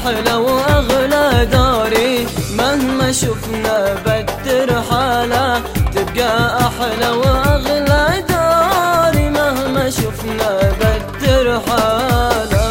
أحلى وأغلى داري، مهما شفنا بدر حالة تبقى أحلى وأغلى داري، مهما شفنا بدر حالة.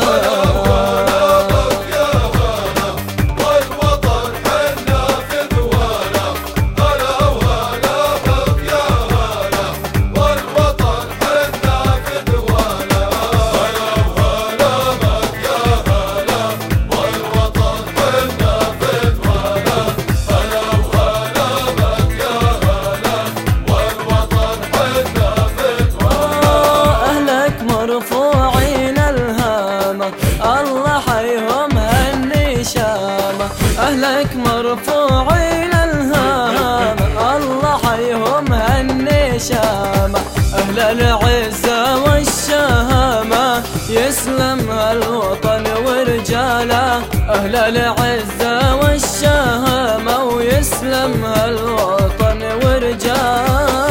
مرفوعين الهامة الله حيهم هالنشامة، أهلك مرفوعين الهامة الله حيهم هالنشامة، أهل العزة والشهامة يسلم هالوطن ورجاله، أهل العزة والشهامة ويسلم هالوطن ورجاله.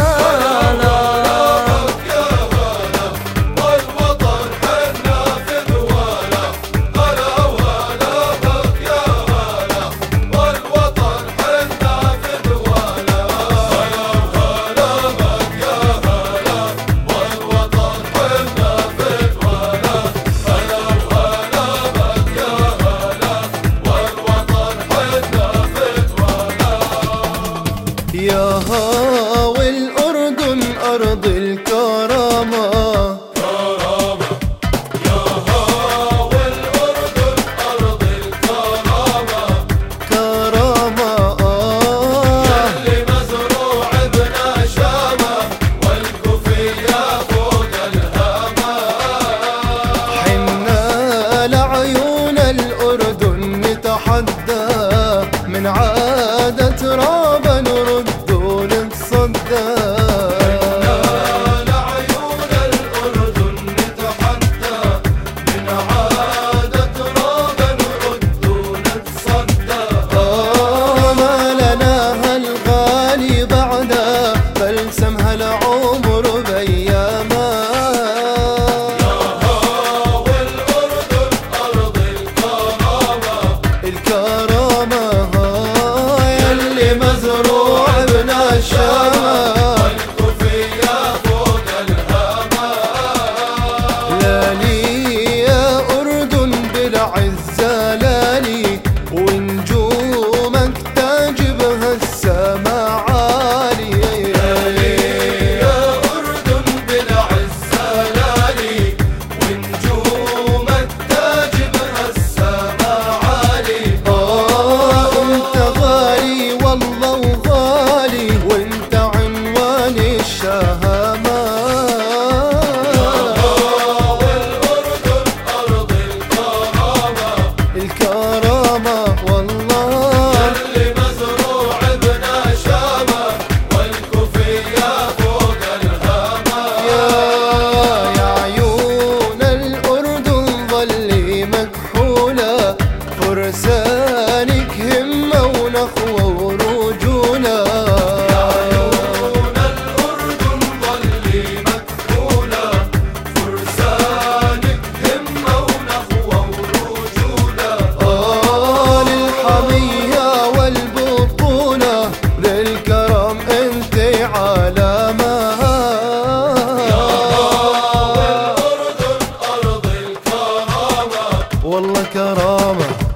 ياها والأردن أرض الكرامة، كرامة ياها والأردن أرض الكرامة، كرامة يلي مزروع بنشامة والكوفية فوق الهامة، حنا لعيون الأردن نتحدى من عادة رابا نرد ونتصدى، لعيون الأردن نتحدى من عادة رابا نرد ونتصدى، ما لنا هالغالي بعده بلسم هالعمر بأيامه، ياها والأردن أرض الكرامة، الكرامة يلي مزروع بنشامة والكوفية فوق الهامة، لالي يا أردن بالعزة لالي ونجومك تعجبها السما عالي، لالي يا أردن بالعزة لالي ونجومك تعجبها السما عالي، انت غالي والله وغالي وانت عنوان الشهامة، والأردن أرض الكرامة، الكرامة والله يلي مزروع بنشامة والكوفية فوق الهامة، يا عيون الأردن ظلي مكحولة فرسانك همة ونخوة ورجولة، عيون الأردن ظلي مكحولة فرسانك همة ونخوة ورجولة، للحمية والبطولة للكرم انت علامة، والأردن أرض الكرامة والله كرامة.